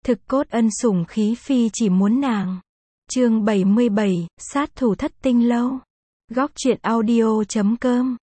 Thực cốt ân sủng khí phi chỉ muốn nàng. Chương 77, sát thủ thất tinh lâu. Góc truyện audio.com.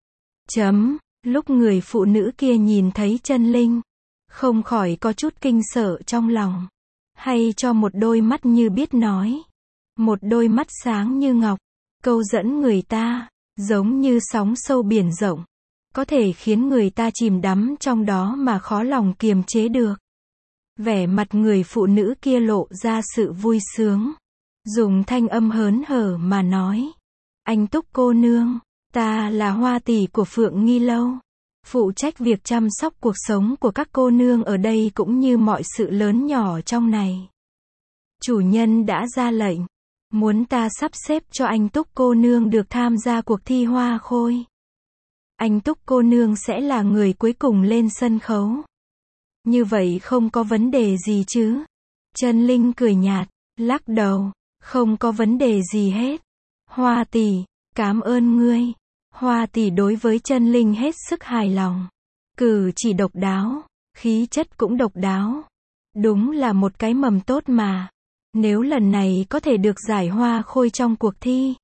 Lúc người phụ nữ kia nhìn thấy chân linh, không khỏi có chút kinh sợ trong lòng. Hay cho một đôi mắt như biết nói. Một đôi mắt sáng như ngọc, câu dẫn người ta, giống như sóng sâu biển rộng. Có thể khiến người ta chìm đắm trong đó mà khó lòng kiềm chế được. Vẻ mặt người phụ nữ kia lộ ra sự vui sướng. Dùng thanh âm hớn hở mà nói. Anh Túc cô nương, ta là Hoa tỷ của Phượng Nghi Lâu. Phụ trách việc chăm sóc cuộc sống của các cô nương ở đây cũng như mọi sự lớn nhỏ trong này. Chủ nhân đã ra lệnh. Muốn ta sắp xếp cho anh Túc cô nương được tham gia cuộc thi hoa khôi. Anh Túc cô nương sẽ là người cuối cùng lên sân khấu. Như vậy không có vấn đề gì chứ? Chân Linh cười nhạt, lắc đầu, không có vấn đề gì hết. Hoa tỷ, cảm ơn ngươi. Hoa tỷ đối với Chân Linh hết sức hài lòng. Cử chỉ độc đáo, khí chất cũng độc đáo. Đúng là một cái mầm tốt mà. Nếu lần này có thể được giải hoa khôi trong cuộc thi,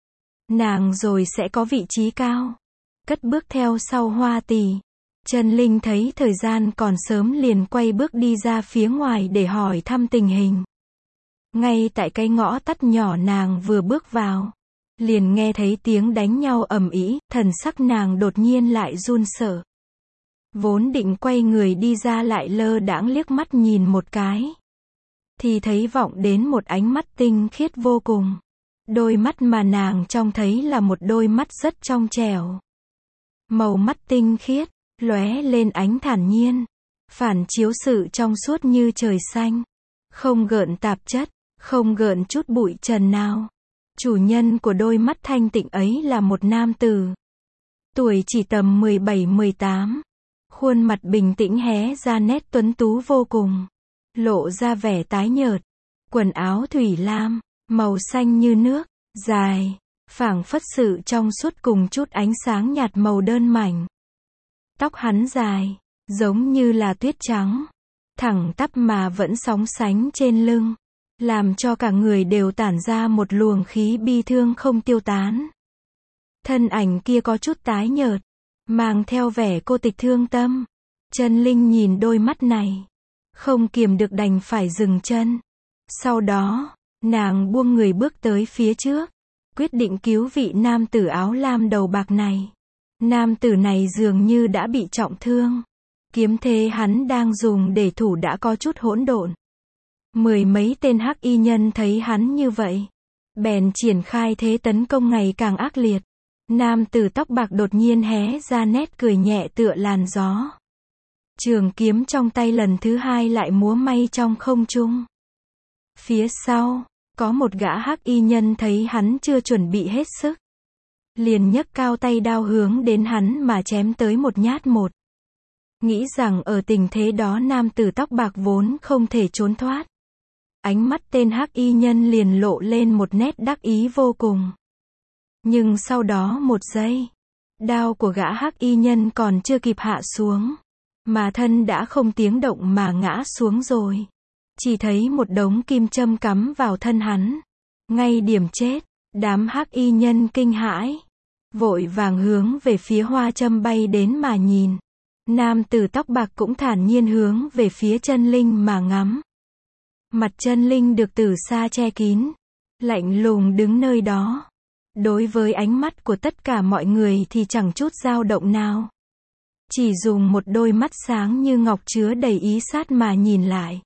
nàng rồi sẽ có vị trí cao. Cất bước theo sau Hoa tỷ. Chân Linh thấy thời gian còn sớm liền quay bước đi ra phía ngoài để hỏi thăm tình hình. Ngay tại cái ngõ tắt nhỏ nàng vừa bước vào, liền nghe thấy tiếng đánh nhau ầm ĩ, thần sắc nàng đột nhiên lại run sợ. Vốn định quay người đi ra lại lơ đãng liếc mắt nhìn một cái, thì thấy vọng đến một ánh mắt tinh khiết vô cùng. Đôi mắt mà nàng trông thấy là một đôi mắt rất trong trẻo. Màu mắt tinh khiết, lóe lên ánh thản nhiên, phản chiếu sự trong suốt như trời xanh, không gợn tạp chất, không gợn chút bụi trần nào. Chủ nhân của đôi mắt thanh tịnh ấy là một nam tử, tuổi chỉ tầm 17-18, khuôn mặt bình tĩnh hé ra nét tuấn tú vô cùng, lộ ra vẻ tái nhợt, quần áo thủy lam, màu xanh như nước, dài, phảng phất sự trong suốt cùng chút ánh sáng nhạt màu đơn mảnh. Tóc hắn dài, giống như là tuyết trắng, thẳng tắp mà vẫn sóng sánh trên lưng, làm cho cả người đều tản ra một luồng khí bi thương không tiêu tán. Thân ảnh kia có chút tái nhợt, mang theo vẻ cô tịch thương tâm. Chân Linh nhìn đôi mắt này, không kiềm được đành phải dừng chân. Sau đó, nàng buông người bước tới phía trước, quyết định cứu vị nam tử áo lam đầu bạc này. Nam tử này dường như đã bị trọng thương. Kiếm thế hắn đang dùng để thủ đã có chút hỗn độn. Mười mấy tên hắc y nhân thấy hắn như vậy, bèn triển khai thế tấn công ngày càng ác liệt. Nam tử tóc bạc đột nhiên hé ra nét cười nhẹ tựa làn gió. Trường kiếm trong tay lần thứ hai lại múa may trong không trung. Phía sau, có một gã hắc y nhân thấy hắn chưa chuẩn bị hết sức, liền nhấc cao tay đao hướng đến hắn mà chém tới một nhát một. Nghĩ rằng ở tình thế đó nam tử tóc bạc vốn không thể trốn thoát. Ánh mắt tên hắc y nhân liền lộ lên một nét đắc ý vô cùng. Nhưng sau đó một giây, đao của gã hắc y nhân còn chưa kịp hạ xuống, mà thân đã không tiếng động mà ngã xuống rồi. Chỉ thấy một đống kim châm cắm vào thân hắn. Ngay điểm chết, đám hắc y nhân kinh hãi, vội vàng hướng về phía hoa châm bay đến mà nhìn. Nam tử tóc bạc cũng thản nhiên hướng về phía Chân Linh mà ngắm. Mặt Chân Linh được từ xa che kín, lạnh lùng đứng nơi đó. Đối với ánh mắt của tất cả mọi người thì chẳng chút dao động nào. Chỉ dùng một đôi mắt sáng như ngọc chứa đầy ý sát mà nhìn lại.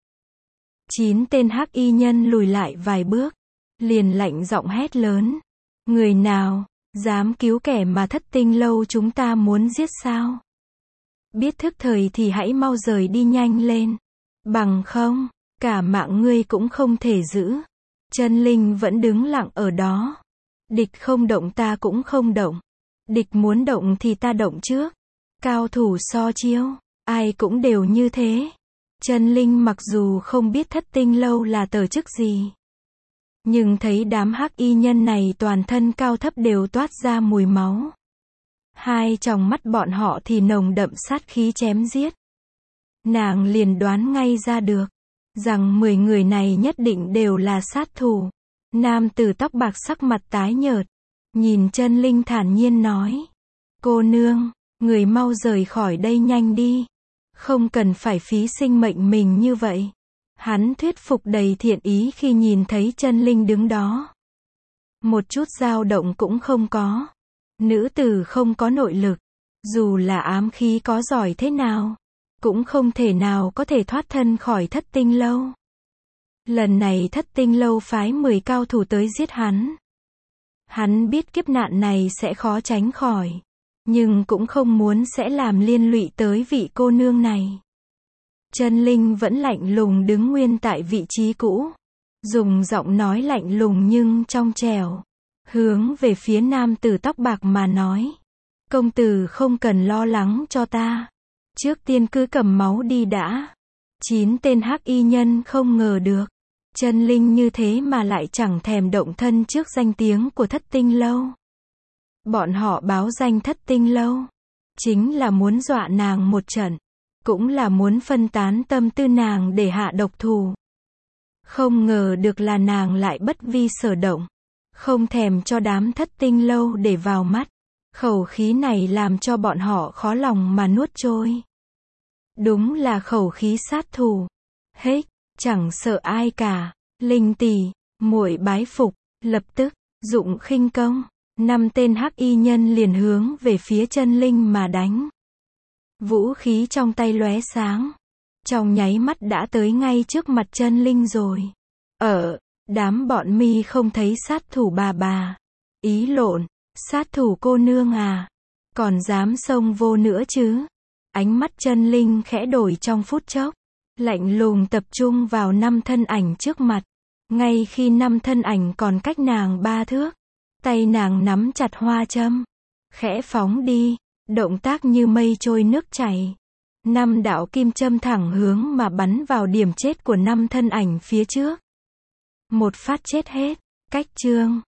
9 tên hắc y nhân lùi lại vài bước, liền lạnh giọng hét lớn. Người nào, dám cứu kẻ mà thất tinh lâu chúng ta muốn giết sao? Biết thức thời thì hãy mau rời đi nhanh lên. Bằng không, cả mạng ngươi cũng không thể giữ. Chân Linh vẫn đứng lặng ở đó. Địch không động ta cũng không động. Địch muốn động thì ta động trước. Cao thủ so chiêu, ai cũng đều như thế. Chân Linh mặc dù không biết thất tinh lâu là tổ chức gì, nhưng thấy đám hắc y nhân này toàn thân cao thấp đều toát ra mùi máu. Hai tròng mắt bọn họ thì nồng đậm sát khí chém giết. Nàng liền đoán ngay ra được. rằng 10 người này nhất định đều là sát thủ. Nam tử tóc bạc sắc mặt tái nhợt, nhìn Chân Linh thản nhiên nói. Cô nương, người mau rời khỏi đây nhanh đi. Không cần phải phí sinh mệnh mình như vậy. Hắn thuyết phục đầy thiện ý khi nhìn thấy Chân Linh đứng đó. Một chút dao động cũng không có. Nữ tử không có nội lực. Dù là ám khí có giỏi thế nào, cũng không thể nào có thể thoát thân khỏi Thất Tinh Lâu. Lần này Thất Tinh Lâu phái 10 cao thủ tới giết hắn. Hắn biết kiếp nạn này sẽ khó tránh khỏi, nhưng cũng không muốn sẽ làm liên lụy tới vị cô nương này. Chân Linh vẫn lạnh lùng đứng nguyên tại vị trí cũ, dùng giọng nói lạnh lùng nhưng trong trẻo, hướng về phía nam tử tóc bạc mà nói. Công tử không cần lo lắng cho ta. Trước tiên cứ cầm máu đi đã. 9 tên hắc y nhân không ngờ được. Chân Linh như thế mà lại chẳng thèm động thân trước danh tiếng của Thất Tinh Lâu. Bọn họ báo danh Thất Tinh Lâu, chính là muốn dọa nàng một trận, cũng là muốn phân tán tâm tư nàng để hạ độc thủ. Không ngờ được là nàng lại bất vi sở động, không thèm cho đám Thất Tinh Lâu để vào mắt. Khẩu khí này làm cho bọn họ khó lòng mà nuốt trôi. Đúng là khẩu khí sát thủ. Hết, chẳng sợ ai cả. Linh tỷ, muội bái phục, lập tức dụng khinh công, 5 tên hắc y nhân liền hướng về phía Chân Linh mà đánh. Vũ khí trong tay lóe sáng, trong nháy mắt đã tới ngay trước mặt Chân Linh rồi. Đám bọn mi không thấy sát thủ bà, ý lộn, sát thủ cô nương à, còn dám xông vô nữa chứ? Ánh mắt Chân Linh khẽ đổi trong phút chốc, lạnh lùng tập trung vào 5 thân ảnh trước mặt. Ngay khi 5 thân ảnh còn cách nàng 3 thước, tay nàng nắm chặt hoa châm, khẽ phóng đi, động tác như mây trôi nước chảy. 5 đạo kim châm thẳng hướng mà bắn vào điểm chết của 5 thân ảnh phía trước. Một phát chết hết. Cách chương